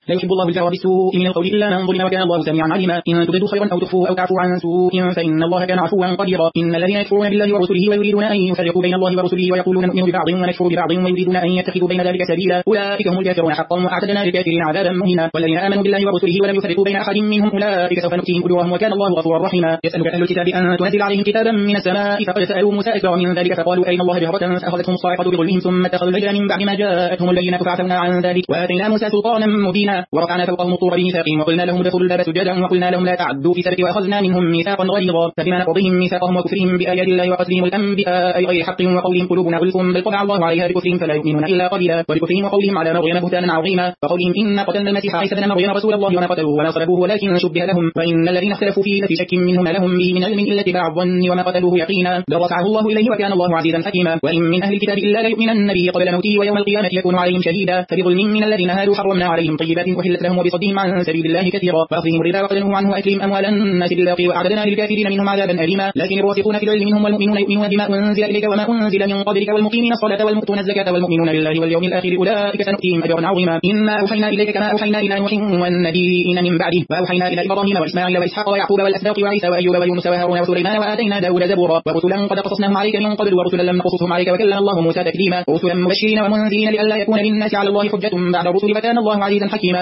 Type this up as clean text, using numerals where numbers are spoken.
لا يحب الله الجهر بالسوء من القول إلا من ظلم وكان الله سميعا عليما إن تبدوا خيرا أو تخفوه أو تعفوا عن سوء فإن الله كان عفوا قديرا إن الذين يكفرون بالله ورسله ويريدون أن يفرقوا بين الله ورسله ويقولون نؤمن ببعض ونكفر ببعض ويريدون أن يتخذوا بين ذلك سبيلا أولئك هم الكافرون حقا وأعتدنا للكافرين عذابا مهينا والذين آمنوا بالله ورسله ولم يفرقوا بين أحد منهم أولئك سوف نؤتيهم أجورهم وكان الله غفورا رحيما يسألك أهل الكتاب أن تنزل عليهم كتابا من السماء فقد سألوا موسى أكبر من ذلك فقالوا أرنا الله جهرة فأخذتهم الصاعقة بظلمهم ثم اتخذوا العجل من بعد ما جاءتهم البينات فعفونا عن ذلك وآتينا موسى سلطانا مبينا ورفعنا فوقهم الطور بميثاقهم وقلنا لهم ادخلوا الباب سجدا وقلنا لهم لا تعدوا في السبت وأخذنا منهم ميثاقا غليظا فبما نقضهم ميثاقهم وكفرهم بآيات الله وقتلهم الأنبياء غير حق وقولهم قلوبنا غلف بل طبع الله عليها بكفرهم فلا يؤمنون إلا قليلا وبكفرهم وقولهم على مريم بهتانا عظيما وقولهم إنا قتلنا المسيح عيسى ابن مريم رسول الله وما قتلوه وما صلبوه ولكن شبه لهم وإن الذين اختلفوا فيه لفي شك منه ما لهم به من علم إلا اتباع الظن وما قتلوه يقينا بل رفعه الله إليه وكان الله عزيزا حكيما وإن من أهل الكتاب إلا ليؤمنن به قبل موته ويوم القيامة يكون عليهم شهيدا فبظلم من الذين هادوا حرمنا عليهم طيبات أحلت لهم وبصدهم عن سبيل الله كثيرا وأخذهم الربا وقتلهم عنه وأكلهم أموال الناس بالباطل وأعتدنا للكافرين منهم عذابا أليما لكن الراسخون في العلم منهم والمؤمنون يؤمنون بما أنزل إليك وما أنزل من قبلك والمقيمين الصلاة والمؤتون الزكاة والمؤمنون بالله واليوم الآخر أولئك سنؤتيهم أجرا عظيما إنا أوحينا إليك كما أوحينا إلى نوح والنبيين من بعده وأوحينا إلى إبراهيم وإسماعيل وإسحاق ويعقوب والأسباط وعيسى وأيوب ويونس وهارون وسليمان وآتينا داود زبورا ورسلا قد قصصناهم عليك من قبل ورسلا لم نقصصهم عليك وكلم الله موسى تكليما ورسلا مبشرين ومنذرين لئلا يكون للناس على الله حجة بعد الرسل فكان الله عزيزا حكيما